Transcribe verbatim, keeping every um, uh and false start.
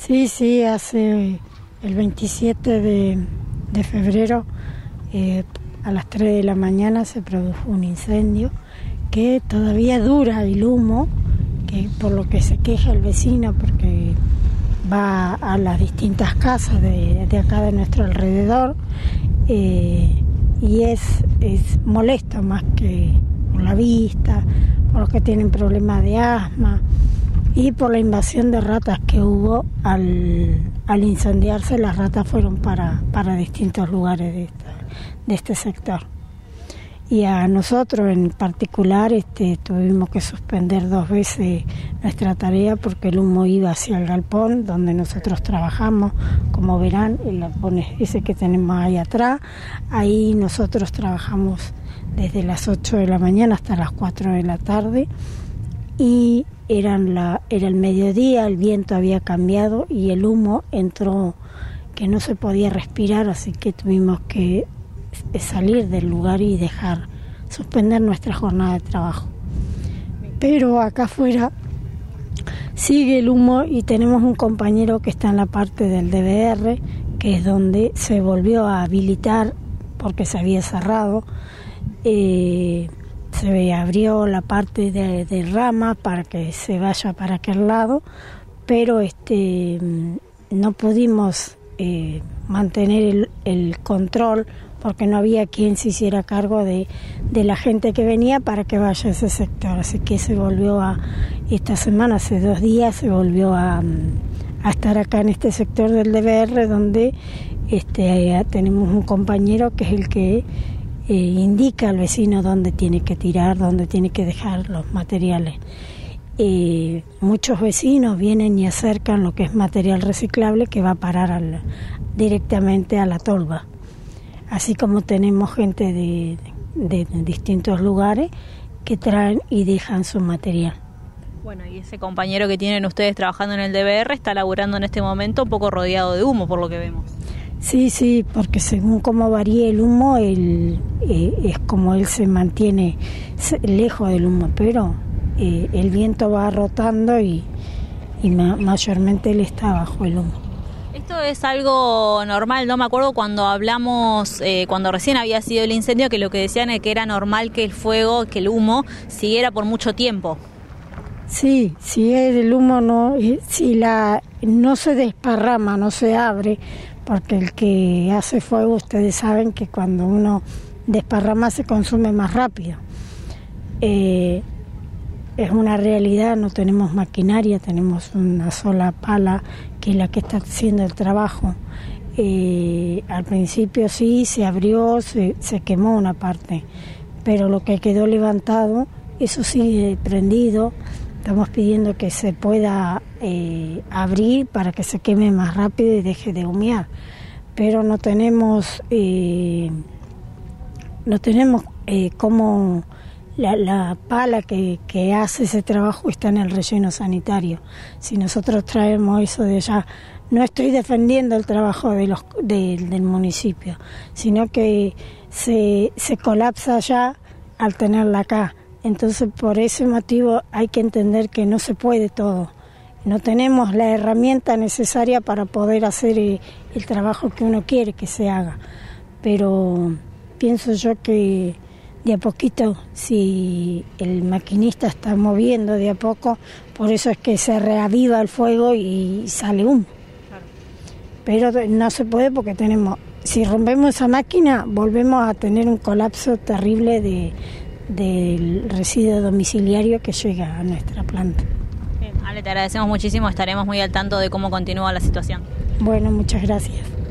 Sí, sí, hace el veintisiete de, de febrero eh, a las tres de la mañana se produjo un incendio que todavía dura el humo, que por lo que se queja el vecino porque va a las distintas casas de, de acá de nuestro alrededor eh, y es, es molesto más que por la vista, por los que tienen problemas de asma y por la invasión de ratas que hubo al, al incendiarse. Las ratas fueron para, para distintos lugares de, esta, de este sector. Y a nosotros en particular este, tuvimos que suspender dos veces nuestra tarea porque el humo iba hacia el galpón donde nosotros trabajamos. Como verán, el galpón es ese que tenemos ahí atrás. Ahí nosotros trabajamos desde las ocho de la mañana hasta las cuatro de la tarde y eran la, era el mediodía, el viento había cambiado y el humo entró que no se podía respirar, así que tuvimos que salir del lugar y dejar, suspender nuestra jornada de trabajo. Pero acá afuera sigue el humo y tenemos un compañero que está en la parte del D V R, que es donde se volvió a habilitar porque se había cerrado. Eh, se abrió la parte de, de rama para que se vaya para aquel lado, pero este no pudimos eh, mantener el, el control porque no había quien se hiciera cargo de, de la gente que venía para que vaya a ese sector. Así que se volvió a, esta semana, hace dos días, se volvió a, a estar acá en este sector del D V R, donde este, tenemos un compañero que es el que eh, indica al vecino dónde tiene que tirar, dónde tiene que dejar los materiales. Eh, muchos vecinos vienen y acercan lo que es material reciclable que va a parar al, directamente a la tolva. Así como tenemos gente de, de, de distintos lugares que traen y dejan su material. Bueno, y ese compañero que tienen ustedes trabajando en el D V R está laburando en este momento un poco rodeado de humo, por lo que vemos. Sí, sí, porque según cómo varía el humo, él, eh, es como él se mantiene lejos del humo, pero eh, el viento va rotando y, y ma- mayormente él está bajo el humo. Esto es algo normal, no me acuerdo cuando hablamos, eh, cuando recién había sido el incendio, que lo que decían es que era normal que el fuego, que el humo siguiera por mucho tiempo. Sí, si el humo no, si la no se desparrama, no se abre, porque el que hace fuego, ustedes saben que cuando uno desparrama se consume más rápido. Eh, Es una realidad, no tenemos maquinaria, tenemos una sola pala que es la que está haciendo el trabajo. Eh, al principio sí, se abrió, se, se quemó una parte, pero lo que quedó levantado, eso sigue prendido. Estamos pidiendo que se pueda eh, abrir para que se queme más rápido y deje de humear, pero no tenemos, eh, no tenemos eh, cómo... La, la pala que, que hace ese trabajo está en el relleno sanitario. Si nosotros traemos eso de allá, no estoy defendiendo el trabajo de los, de, del municipio, sino que se, se colapsa allá al tenerla acá. Entonces, por ese motivo hay que entender que no se puede todo. No tenemos la herramienta necesaria para poder hacer el, el trabajo que uno quiere que se haga. Pero pienso yo que de a poquito, si el maquinista está moviendo de a poco, por eso es que se reaviva el fuego y sale humo. Claro. Pero no se puede porque tenemos, si rompemos esa máquina, volvemos a tener un colapso terrible de, del residuo domiciliario que llega a nuestra planta. Bien, Ale, te agradecemos muchísimo, estaremos muy al tanto de cómo continúa la situación. Bueno, muchas gracias.